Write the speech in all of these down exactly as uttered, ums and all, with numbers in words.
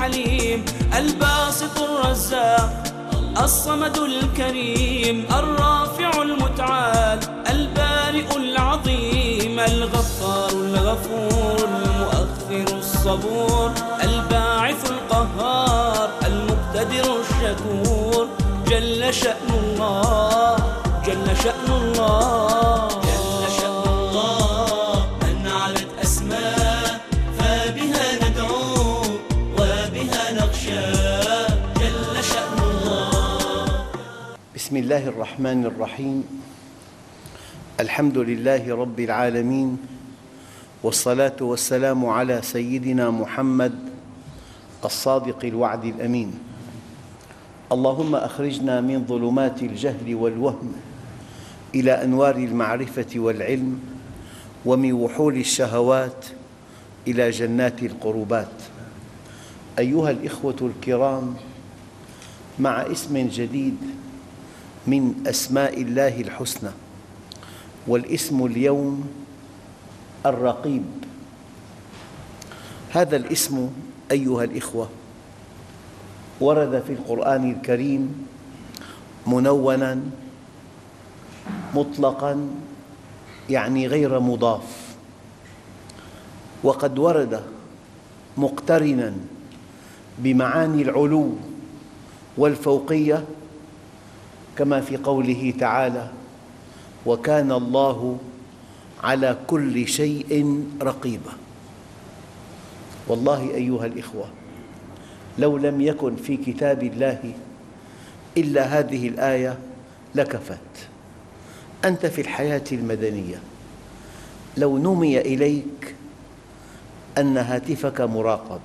الحليم الباسط الرزاق الصمد الكريم الرافع المتعال البارئ العظيم الغفار الغفور المؤخر الصبور الباعث القهار المقتدر الشكور جل شأن الله جل شأن الله جل شأن الله من علت أسماء فبها ندعو وبها نخشى جل شأن الله. بسم الله الرحمن الرحيم. الحمد لله رب العالمين، والصلاة والسلام على سيدنا محمد الصادق الوعد الأمين. اللهم أخرجنا من ظلمات الجهل والوهم إلى أنوار المعرفة والعلم، ومن وحول الشهوات إلى جنات القربات. أيها الإخوة الكرام، مع اسم جديد من أسماء الله الحسنى، والاسم اليوم الرقيب. هذا الاسم أيها الإخوة ورد في القرآن الكريم منوناً مطلقاً، يعني غير مضاف، وقد ورد مقترناً بمعاني العلو والفوقية، كما في قوله تعالى: وكان الله على كل شيء رقيبا. والله أيها الإخوة، لو لم يكن في كتاب الله إلا هذه الآية لكفت. أنت في الحياة المدنية لو نمي إليك أن هاتفك مراقب،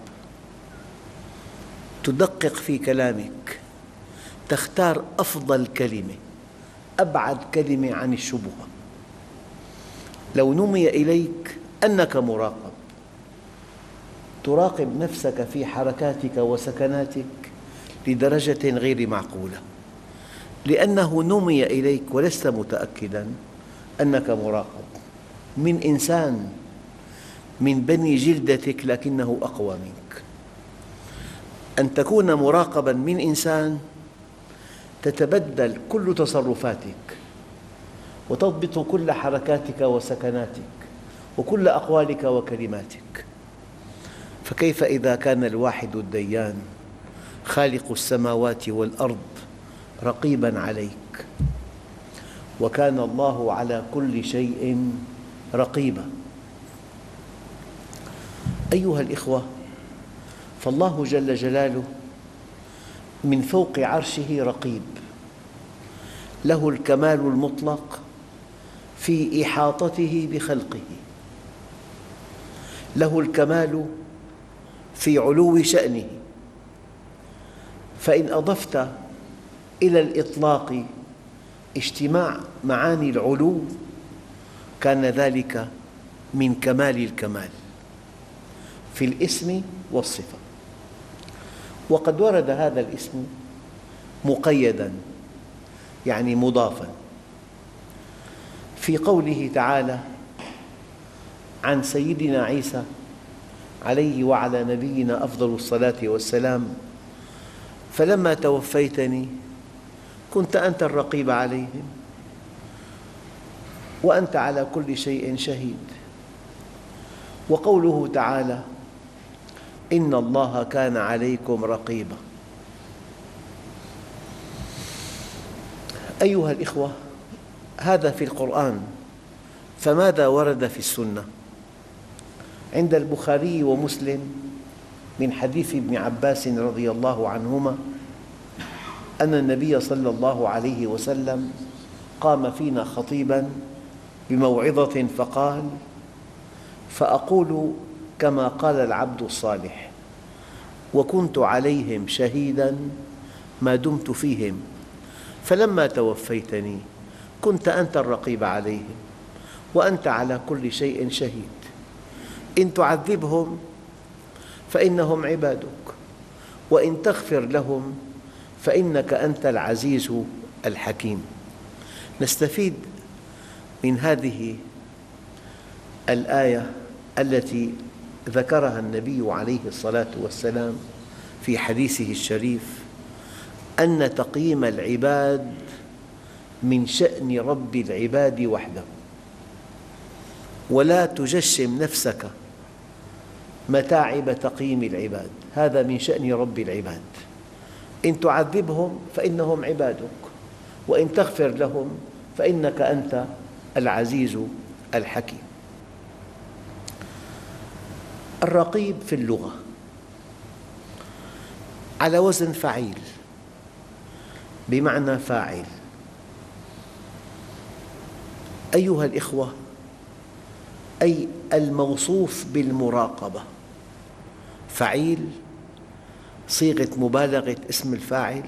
تدقق في كلامك، تختار أفضل كلمة، أبعد كلمة عن الشبهة. لو نمي إليك أنك مراقب، تراقب نفسك في حركاتك وسكناتك لدرجة غير معقولة، لأنه نمي إليك ولست متأكداً أنك مراقب من إنسان من بني جلدتك لكنه أقوى منك. أن تكون مراقباً من إنسان تتبدل كل تصرفاتك وتضبط كل حركاتك وسكناتك وكل أقوالك وكلماتك، فكيف إذا كان الواحد الديان خالق السماوات والأرض رقيباً عليك؟ وكان الله على كل شيء رقيبا. أيها الإخوة، فالله جل جلاله من فوق عرشه رقيب، له الكمال المطلق في إحاطته بخلقه، له الكمال في علو شأنه. فإن أضفت إلى الإطلاق اجتماع معاني العلو كان ذلك من كمال الكمال في الاسم والصفة. وقد ورد هذا الاسم مقيداً، يعني مضافاً، في قوله تعالى عن سيدنا عيسى عليه وعلى نبينا أفضل الصلاة والسلام: فلما توفيتني كنت أنت الرقيب عليهم وأنت على كل شيء شهيد. وقوله تعالى: إن الله كان عليكم رقيبا. أيها الإخوة، هذا في القرآن، فماذا ورد في السنة؟ عند البخاري ومسلم من حديث ابن عباس رضي الله عنهما أن النبي صلى الله عليه وسلم قام فينا خطيباً بموعظة فقال: فأقول كما قال العبد الصالح، وكنت عليهم شهيداً ما دمت فيهم، فلما توفيتني كنت أنت الرقيب عليهم وأنت على كل شيء شهيد. إن تعذبهم فإنهم عبادك، وإن تغفر لهم فإنك أنت العزيز الحكيم. نستفيد من هذه الآية التي ذكرها النبي عليه الصلاة والسلام في حديثه الشريف أن تقييم العباد من شأن رب العباد وحده، ولا تجشم نفسك متاعب تقييم العباد، هذا من شأن رب العباد. إن تعذبهم فإنهم عبادك، وإن تغفر لهم فإنك أنت العزيز الحكيم. الرقيب في اللغة على وزن فعيل بمعنى فاعل. أيها الإخوة، أي الموصوف بالمراقبة، فعيل صيغة مبالغة اسم الفاعل،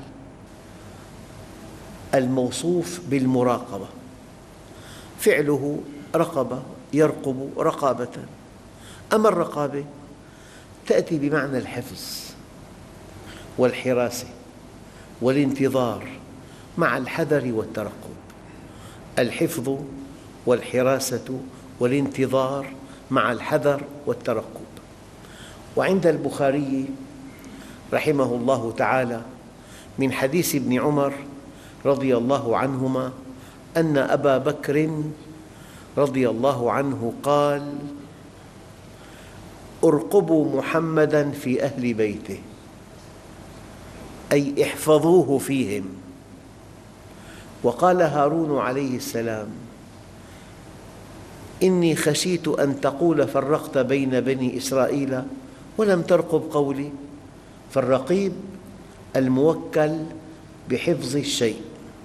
الموصوف بالمراقبة، فعله رقبة يرقب رقابة. أما الرقابة تأتي بمعنى الحفظ والحراسة والانتظار مع الحذر والترقب، الحفظ والحراسة والانتظار مع الحذر والترقب. وعند البخاري رحمه الله تعالى من حديث ابن عمر رضي الله عنهما أن أبا بكر رضي الله عنه قال: ارقبوا محمداً في أهل بيته، أي احفظوه فيهم. وقال هارون عليه السلام: إني خشيت أن تقول فرقت بين بني إسرائيل ولم ترقب قولي. فالرقيب الموكل بحفظ الشيء،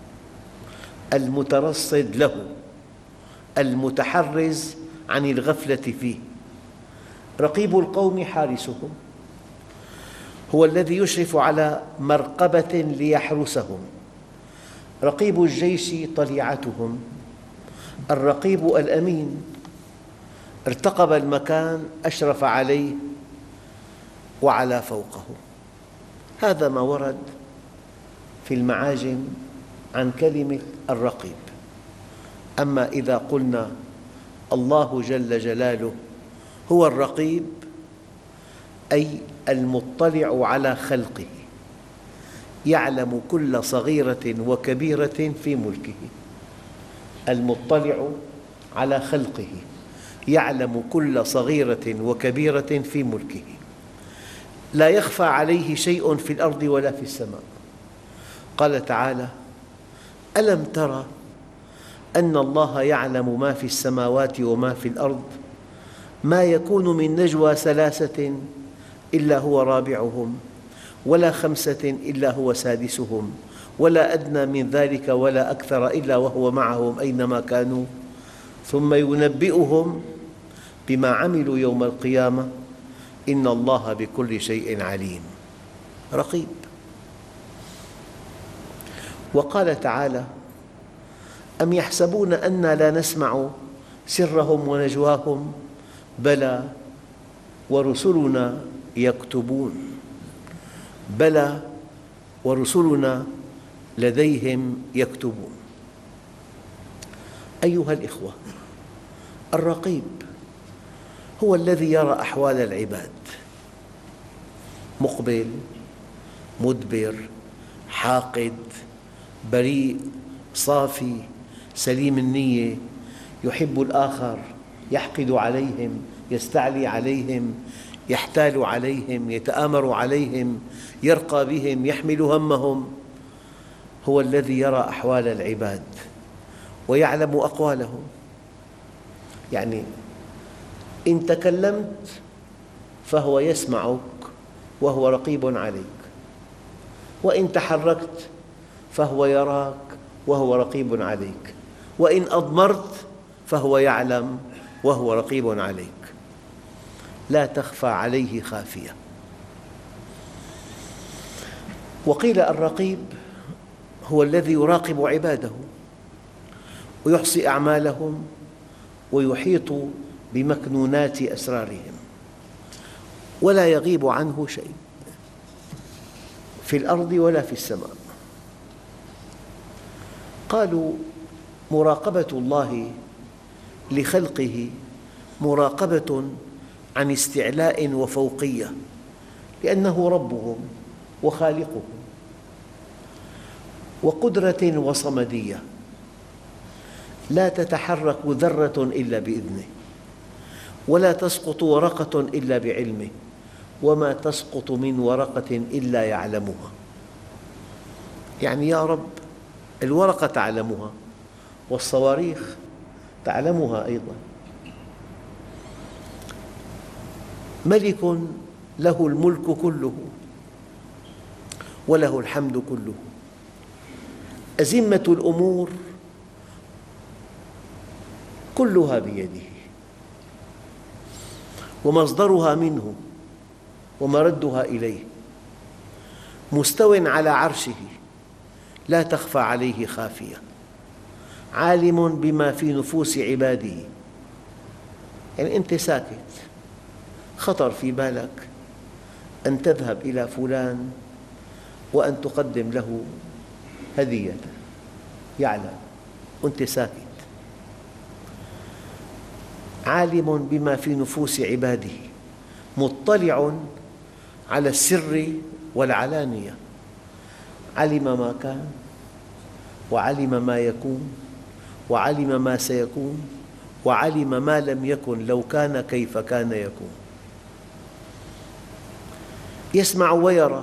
المترصد له، المتحرز عن الغفلة فيه. رقيب القوم حارسهم، هو الذي يشرف على مرقبة ليحرسهم. رقيب الجيش طليعتهم. الرقيب الأمين ارتقب المكان، أشرف عليه وعلى فوقه. هذا ما ورد في المعاجم عن كلمة الرقيب. أما إذا قلنا الله جل جلاله هو الرقيب، أي المطلع على خلقه، يعلم كل صغيرة وكبيرة في ملكه. المطلع على خلقه يعلم كل صغيرة وكبيرة في ملكه، لا يخفى عليه شيء في الأرض ولا في السماء. قال تعالى: ألم تر أن الله يعلم ما في السماوات وما في الأرض، ما يكون من نجوى ثلاثة إلا هو رابعهم، ولا خمسة إلا هو سادسهم، ولا أدنى من ذلك ولا أكثر إلا وهو معهم أينما كانوا، ثم ينبئهم بما عملوا يوم القيامة إن الله بكل شيء عليم. رقيب. وقال تعالى: أم يحسبون أنا لا نسمع سرهم ونجواهم بلى ورسلنا يكتبون. بلى ورسلنا لديهم يكتبون. أيها الإخوة، الرقيب هو الذي يرى أحوال العباد، مقبل، مدبر، حاقد، بريء، صافي، سليم النية، يحب الآخر، يحقد عليهم، يستعلي عليهم، يحتال عليهم، يتآمر عليهم، يرقى بهم، يحمل همهم. هو الذي يرى أحوال العباد ويعلم أقوالهم. يعني إن تكلمت فهو يسمعك وهو رقيب عليك، وإن تحركت فهو يراك وهو رقيب عليك، وإن أضمرت فهو يعلم وهو رقيب عليك. لا تخفى عليه خافية. وقيل الرقيب هو الذي يراقب عباده ويحصي أعمالهم ويحيط بمكنونات أسرارهم، ولا يغيب عنه شيء في الأرض ولا في السماء. قالوا: مراقبة الله لخلقه مراقبة عن استعلاء وفوقية، لأنه ربهم وخالقهم، وقدرة وصمدية، لا تتحرك ذرة إلا بإذنه، ولا تسقط ورقة إلا بعلمه، وما تسقط من ورقة إلا يعلمها. يعني يا رب الورقة تعلمها، والصواريخ تعلمها أيضا. ملك له الملك كله وله الحمد كله، أزمة الأمور كلها بيده، ومصدرها منه ومردها إليه، مستو على عرشه لا تخفى عليه خافية، عالم بما في نفوس عباده. يعني أنت ساكت، خطر في بالك أن تذهب إلى فلان وأن تقدم له هدية، يعلم وأنت ساكت. عالم بما في نفوس عباده، مطلع على السر والعلانية، علم ما كان وعلم ما يكون وعلم ما سيكون وعلم ما لم يكن لو كان كيف كان يكون. يسمع ويرى،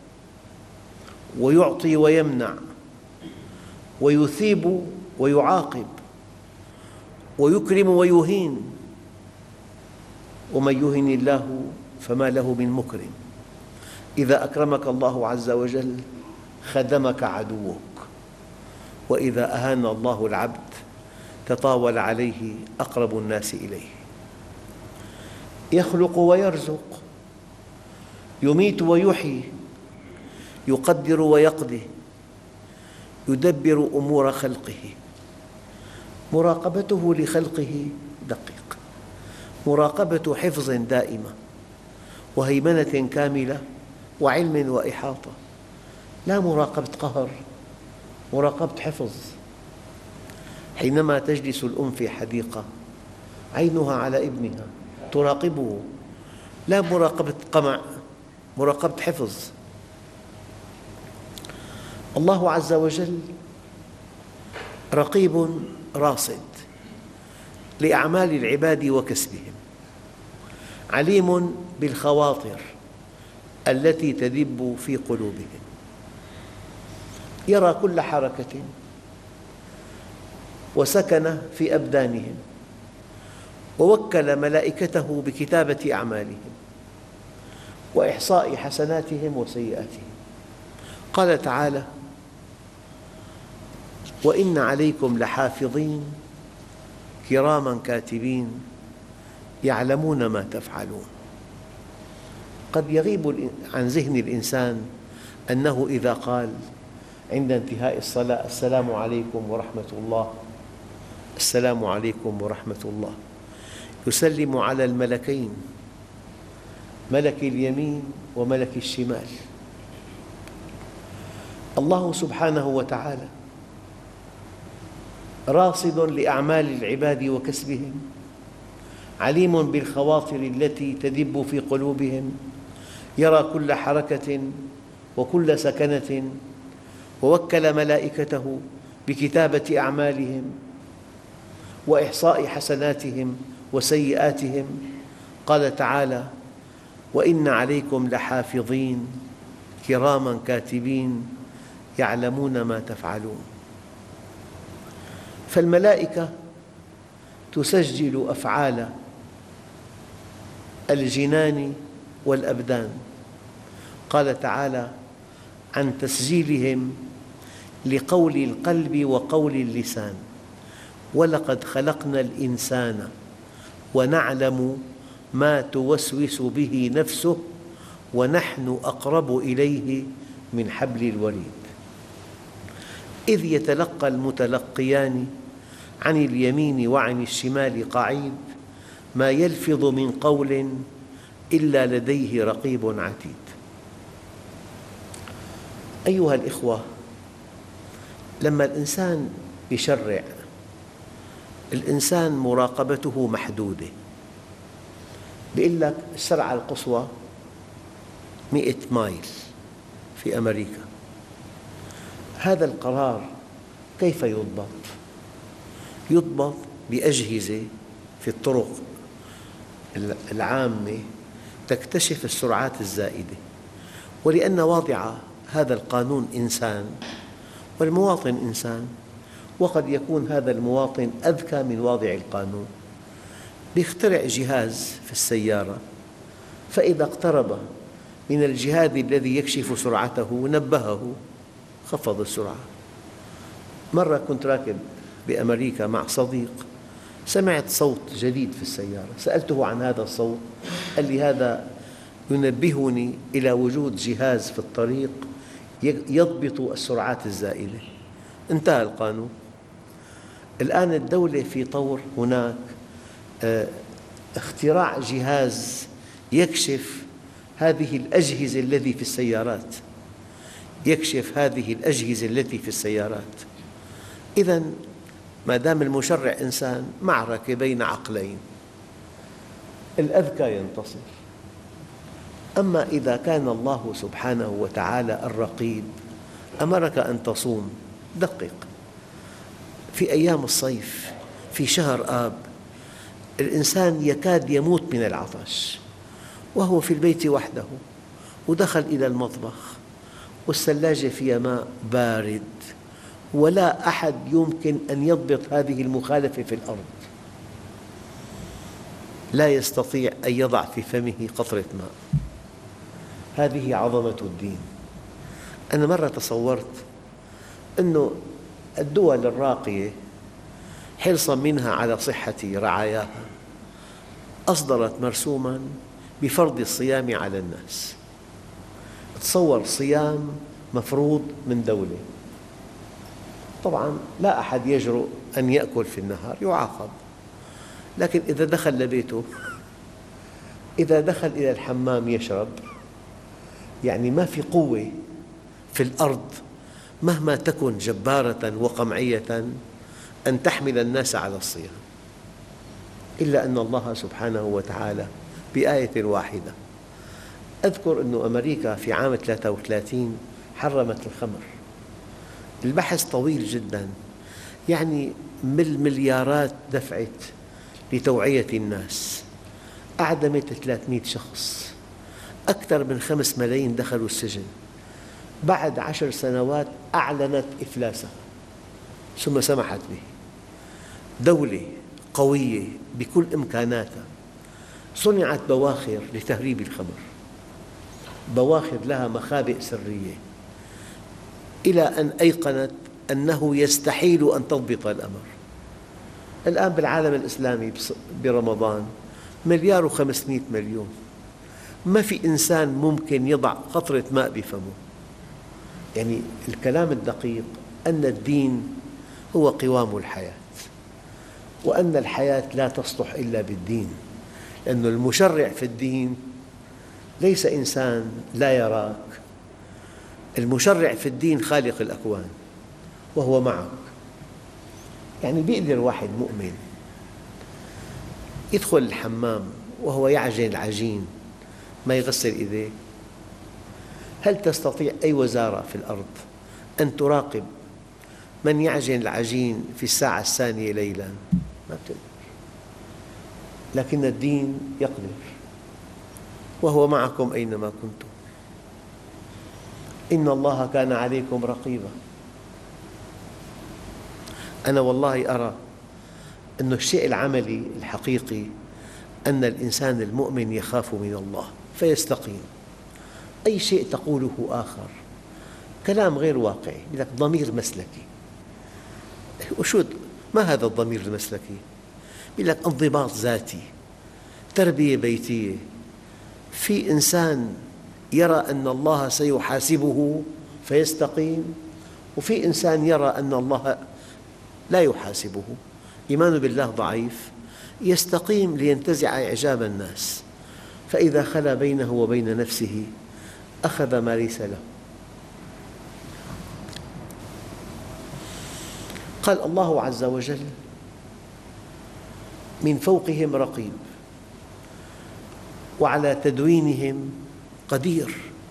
ويعطي ويمنع، ويثيب ويعاقب، ويكرم ويهين، ومن يهن الله فما له من مكرم. إذا أكرمك الله عز وجل خدمك عدوك، وإذا أهان الله العبد تطاول عليه أقرب الناس إليه. يخلق ويرزق، يميت ويحيي، يقدر ويقضي، يدبر أمور خلقه. مراقبته لخلقه دقيق، مراقبة حفظ دائمة، وهيمنة كاملة، وعلم وإحاطة. لا مراقبة قهر، مراقبة حفظ. حينما تجلس الأم في حديقة عينها على ابنها تراقبه، لا مراقبة قمع، مراقبة حفظ. الله عز وجل رقيب راصد لأعمال العباد وكسبهم، عليم بالخواطر التي تدب في قلوبهم، يرى كل حركة وسكن في أبدانهم، ووكل ملائكته بكتابة أعمالهم وإحصاء حسناتهم وسيئاتهم. قال تعالى: وإن عليكم لحافظين كراما كاتبين يعلمون ما تفعلون. قد يغيب عن ذهن الإنسان أنه إذا قال عند انتهاء الصلاة: السلام عليكم ورحمة الله، السلام عليكم ورحمة الله، يسلم على الملكين، ملك اليمين وملك الشمال. الله سبحانه وتعالى راصد لأعمال العباد وكسبهم، عليم بالخواطر التي تدب في قلوبهم، يرى كل حركة وكل سكنة، ووكل ملائكته بكتابة أعمالهم وإحصاء حسناتهم وسيئاتهم. قال تعالى: وإن عليكم لحافظين كراما كاتبين يعلمون ما تفعلون. فالملائكة تسجل أفعال الجنان والأبدان. قال تعالى عن تسجيلهم لقول القلب وقول اللسان: ولقد خلقنا الإنسان ونعلم ما توسوس به نفسه ونحن أقرب إليه من حبل الوريد. إذ يتلقى المتلقيان عن اليمين وعن الشمال قعيد، ما يلفظ من قول إلا لديه رقيب عتيد. أيها الإخوة، لما الإنسان يشرع، الإنسان مراقبته محدودة. يقول لك الشرعة القصوى مئة مايل في أمريكا. هذا القرار كيف يضبط؟ يضبط بأجهزة في الطرق العامة تكتشف السرعات الزائدة، ولأن واضع هذا القانون إنسان والمواطن إنسان، وقد يكون هذا المواطن أذكى من واضع القانون، يخترع جهاز في السيارة، فإذا اقترب من الجهاز الذي يكشف سرعته نبهه، خفض السرعة. مرة كنت راكب بأمريكا مع صديق، سمعت صوت جديد في السيارة، سألته عن هذا الصوت، قال لي هذا ينبهني إلى وجود جهاز في الطريق يضبط السرعات الزائدة. انتهى القانون. الآن الدولة في طور هناك اختراع جهاز يكشف هذه الأجهزة التي في السيارات، يكشف هذه الأجهزة التي في السيارات. إذن ما دام المشرع إنسان، معركة بين عقلين، الأذكى ينتصر. أما إذا كان الله سبحانه وتعالى الرقيب أمرك أن تصوم، دقق، في أيام الصيف في شهر آب الإنسان يكاد يموت من العطش وهو في البيت وحده، ودخل إلى المطبخ والثلاجة فيها ماء بارد، ولا أحد يمكن أن يضبط هذه المخالفة في الأرض، لا يستطيع أن يضع في فمه قطرة ماء. هذه عظمة الدين. أنا مرة تصورت أن الدول الراقية حرصاً منها على صحة رعاياها أصدرت مرسوماً بفرض الصيام على الناس. تصور صيام مفروض من دولة، طبعاً لا أحد يجرؤ أن يأكل في النهار، يعاقب، لكن إذا دخل لبيته، إذا دخل إلى الحمام يشرب، يعني ما في قوة في الأرض مهما تكن جبارة وقمعية أن تحمل الناس على الصيام، إلا أن الله سبحانه وتعالى بآية واحدة. أذكر أن أمريكا في عام ثلاثة وثلاثين حرمت الخمر. البحث طويل جداً، يعني بالمليارات دفعت لتوعية الناس، أعدمت ثلاثمئة شخص، أكثر من خمس ملايين دخلوا السجن. بعد عشر سنوات أعلنت إفلاسها ثم سمحت به. دولة قوية بكل إمكاناتها صنعت بواخر لتهريب الخمر، بواخر لها مخابئ سرية، إلى أن أيقنت أنه يستحيل أن تضبط الأمر. الآن بالعالم الإسلامي برمضان مليار وخمسمئة مليون، ما في إنسان ممكن يضع قطرة ماء بفمه. يعني الكلام الدقيق أن الدين هو قوام الحياة، وأن الحياة لا تصلح إلا بالدين، لأن المشرع في الدين ليس إنسان لا يراك، المشرع في الدين خالق الأكوان وهو معك. يعني بيقدر واحد مؤمن يدخل الحمام وهو يعجن العجين ما يغسل إيديه؟ هل تستطيع أي وزارة في الأرض أن تراقب من يعجن العجين في الساعة الثانية ليلاً؟ ما بتقدر. لكن الدين يقدر، وهو معكم أينما كنتم. إن الله كان عليكم رقيباً. أنا والله أرى أن الشيء العملي الحقيقي أن الإنسان المؤمن يخاف من الله فيستقيم. أي شيء تقوله آخر كلام غير واقعي، يقول لك ضمير مسلكي. وشو ما هذا الضمير المسلكي؟ يقول لك انضباط ذاتي، تربية بيتية. في إنسان يرى أن الله سيحاسبه فيستقيم، وفي إنسان يرى أن الله لا يحاسبه، إيمانه بالله ضعيف، يستقيم لينتزع إعجاب الناس، فإذا خلا بينه وبين نفسه أخذ ما ليس له. قال الله عز وجل: من فوقهم رقيب وعلى تدوينهم قدير.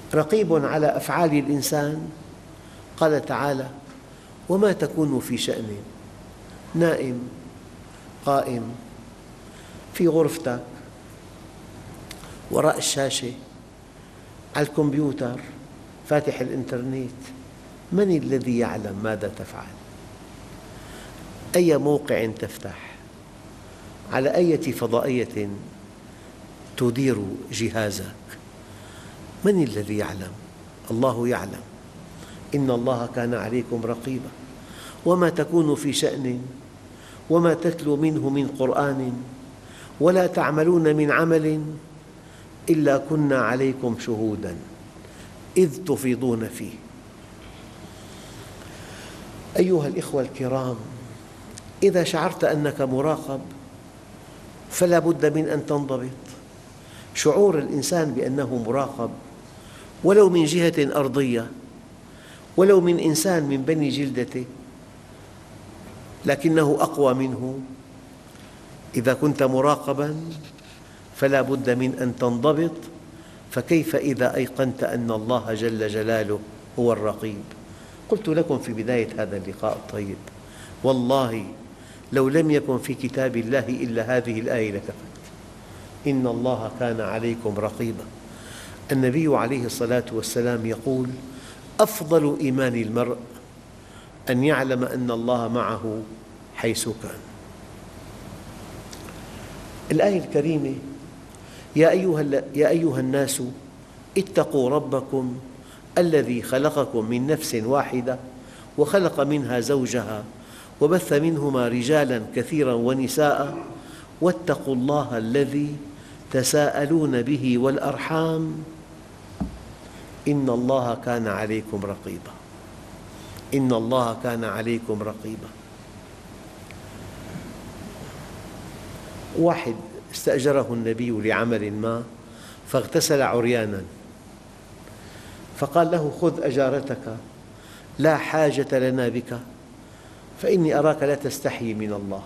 رقيب على أفعال الإنسان. قال تعالى: وما تكون في شأن، نائم، قائم، في غرفتك، وراء الشاشة، على الكمبيوتر، فاتح الإنترنت، من الذي يعلم ماذا تفعل؟ أي موقع تفتح؟ على أي فضائية تدير جهازك؟ من الذي يعلم؟ الله يعلم. إن الله كان عليكم رقيبا. وما تكون في شأن وما تتلو منه من قرآن ولا تعملون من عمل إلا كنا عليكم شهودا إذ تفيضون فيه. أيها الإخوة الكرام، إذا شعرت أنك مراقب فلا بد من أن تنضبط. شعور الإنسان بأنه مراقب ولو من جهة أرضية، ولو من إنسان من بني جلدته لكنه أقوى منه، إذا كنت مراقباً فلا بد من أن تنضبط. فكيف إذا أيقنت أن الله جل جلاله هو الرقيب؟ قلت لكم في بداية هذا اللقاء الطيب: والله لو لم يكن في كتاب الله إلا هذه الآية لكفت. إن الله كان عليكم رقيبا. النبي عليه الصلاة والسلام يقول: أفضل إيمان المرء أن يعلم أن الله معه حيث كان. الآية الكريمة: يا أيها, يا أيها الناس اتقوا ربكم الذي خلقكم من نفس واحدة وخلق منها زوجها وبث منهما رجالا كثيرا ونساء واتقوا الله الذي تساءلون به والأرحام إن الله كان عليكم رقيبا. إن الله كان عليكم رقيبا. واحد استأجره النبي لعمل ما فاغتسل عريانا، فقال له: خذ أجارتك، لا حاجة لنا بك، فإني أراك لا تستحي من الله.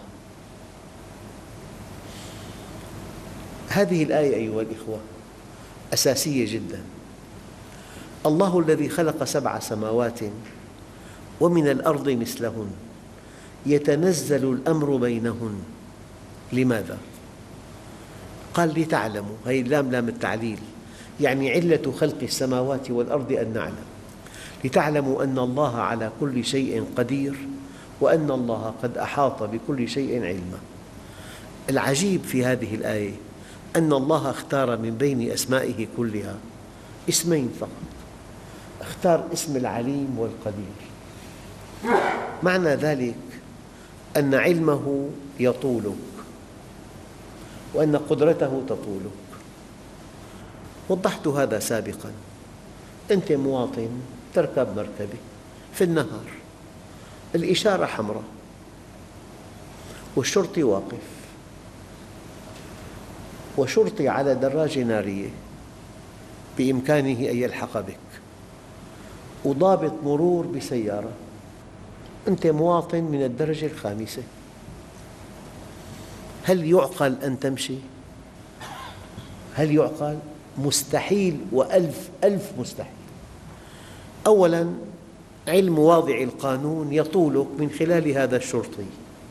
هذه الآية أيها الإخوة أساسية جدا. الله الذي خلق سبع سماوات ومن الأرض مثلهن يتنزل الأمر بينهن. لماذا؟ قال: لتعلموا. هذه اللام لام التعليل، يعني علة خلق السماوات والأرض أن نعلم. لتعلموا أن الله على كل شيء قدير وأن الله قد أحاط بكل شيء علما. العجيب في هذه الآية أن الله اختار من بين أسمائه كلها اسمين فقط، اختار اسم العليم والقدير. معنى ذلك أن علمه يطولك وأن قدرته تطولك. وضحت هذا سابقاً. أنت مواطن تركب مركبة في النهار، الإشارة حمراء والشرطي واقف، وشرطي على دراجة نارية بإمكانه أن يلحق بك، وضابط مرور بسيارة. أنت مواطن من الدرجة الخامسة، هل يعقل أن تمشي؟ هل يعقل؟ مستحيل، وألف ألف مستحيل. أولاً علم واضع القانون يطولك من خلال هذا الشرطي،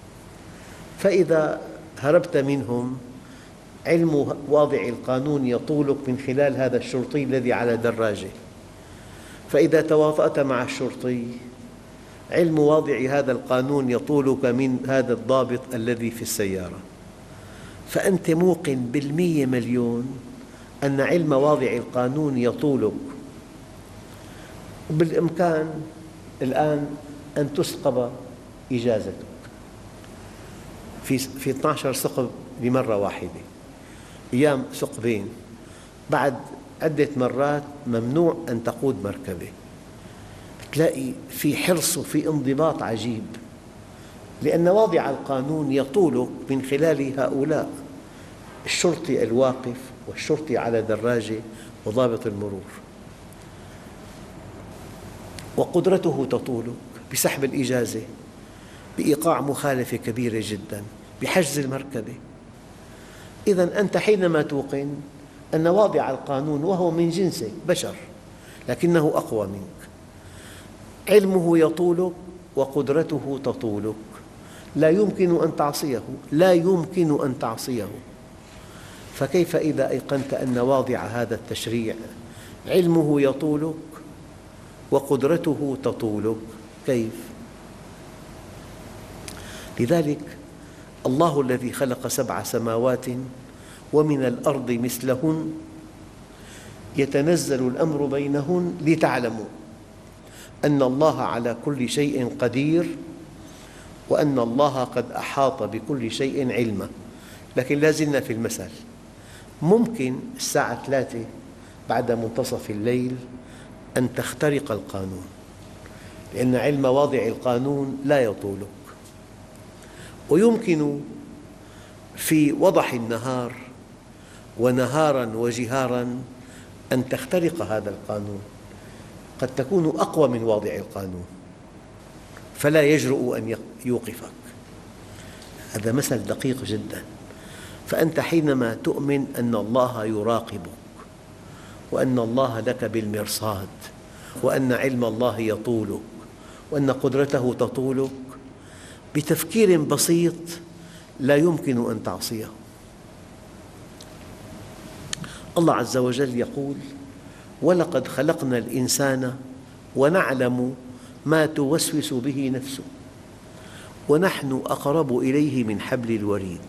فإذا هربت منهم علم واضع القانون يطولك من خلال هذا الشرطي الذي على دراجة، فإذا تواطأت مع الشرطي علم واضع هذا القانون يطولك من هذا الضابط الذي في السيارة. فأنت موقن بالمية مليون أن علم واضع القانون يطولك، وبالإمكان الآن أن تسقب إجازتك في في اثني عشر ثقب لمرة واحدة، أيام ثقبين، بعد عدة مرات ممنوع أن تقود مركبة. تلاقي في حرص وفي انضباط عجيب، لأن واضع القانون يطولك من خلال هؤلاء: الشرطي الواقف والشرطي على دراجة وضابط المرور. وقدرته تطولك بسحب الإجازة، بإيقاع مخالفة كبيرة جداً، بحجز المركبة. إذن أنت حينما توقن أن واضع القانون وهو من جنسك بشر لكنه أقوى منك. علمه يطولك وقدرته تطولك، لا يمكن أن تعصيه، لا يمكن أن تعصيه. فكيف إذا أيقنت أن واضع هذا التشريع علمه يطولك وقدرته تطولك؟ كيف؟ لذلك الله الذي خلق سبع سماوات ومن الأرض مثلهن يتنزل الأمر بينهن لتعلموا أن الله على كل شيء قدير وأن الله قد أحاط بكل شيء علما. لكن لا زلنا في المثل، ممكن الساعة ثلاثة بعد منتصف الليل أن تخترق القانون، لأن علم واضع القانون لا يطولك. ويمكن في وضح النهار ونهاراً وجهاراً أن تخترق هذا القانون، قد تكون أقوى من واضع القانون فلا يجرؤ أن يوقفك. هذا مثل دقيق جداً. فأنت حينما تؤمن أن الله يراقبك وأن الله لك بالمرصاد وأن علم الله يطولك وأن قدرته تطولك، بتفكير بسيط لا يمكن أن تعصيه. الله عز وجل يقول: ولقد خلقنا الإنسان ونعلم ما توسوس به نفسه ونحن أقرب إليه من حبل الوريد.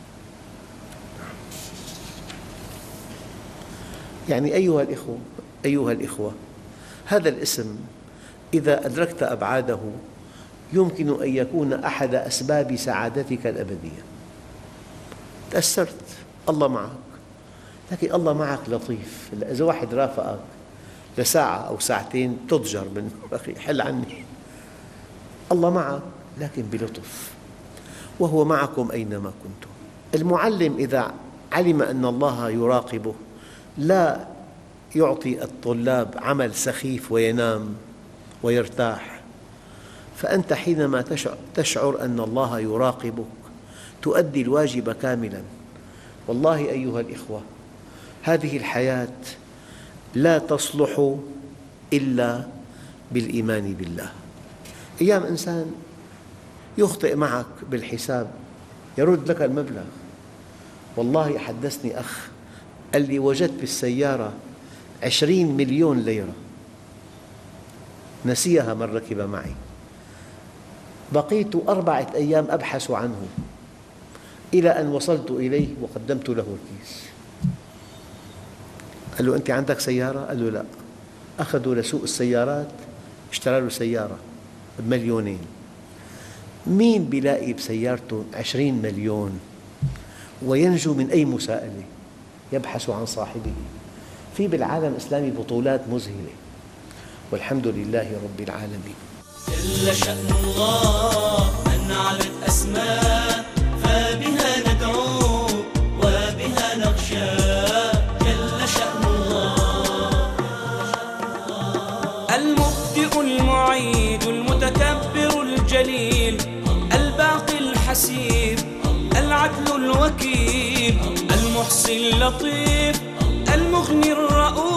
يعني أيها الإخوة أيها الإخوة هذا الاسم إذا أدركت أبعاده يمكن أن يكون أحد أسباب سعادتك الأبدية. تأثرت، الله معك، لكن الله معك لطيف. إذا واحد رافقك لساعة أو ساعتين تضجر منه، أخي حل عني. الله معك لكن بلطف، وهو معكم أينما كنتم. المعلم إذا علم أن الله يراقبه لا يعطي الطلاب عمل سخيف وينام ويرتاح. فأنت حينما تشعر أن الله يراقبك تؤدي الواجب كاملاً. والله أيها الإخوة هذه الحياة لا تصلح إلا بالإيمان بالله. أيام إنسان يخطئ معك بالحساب يرد لك المبلغ. والله حدثني أخ قال لي: وجدت بالسيارة عشرين مليون ليرة نسيها من ركب معي، بقيت أربعة أيام أبحث عنه إلى أن وصلت إليه وقدمت له الكيس. قال له: أنت عندك سيارة؟ قال له: لا. أخذوا لسوق السيارات اشترى له سيارة بمليونين. مين بيلاقي بسيارته عشرين مليون وينجو من أي مساءلة؟ يبحث عن صاحبه. في بالعالم الإسلامي بطولات مذهلة، والحمد لله رب العالمين. جل شأن الله من علت أسماء، فبها ندعو وبها نخشى. جل شأن الله المبدئ المعيد المتكبر الجليل الباقي الحسيب العدل الوكيل المحصي اللطيف المغني الرؤوف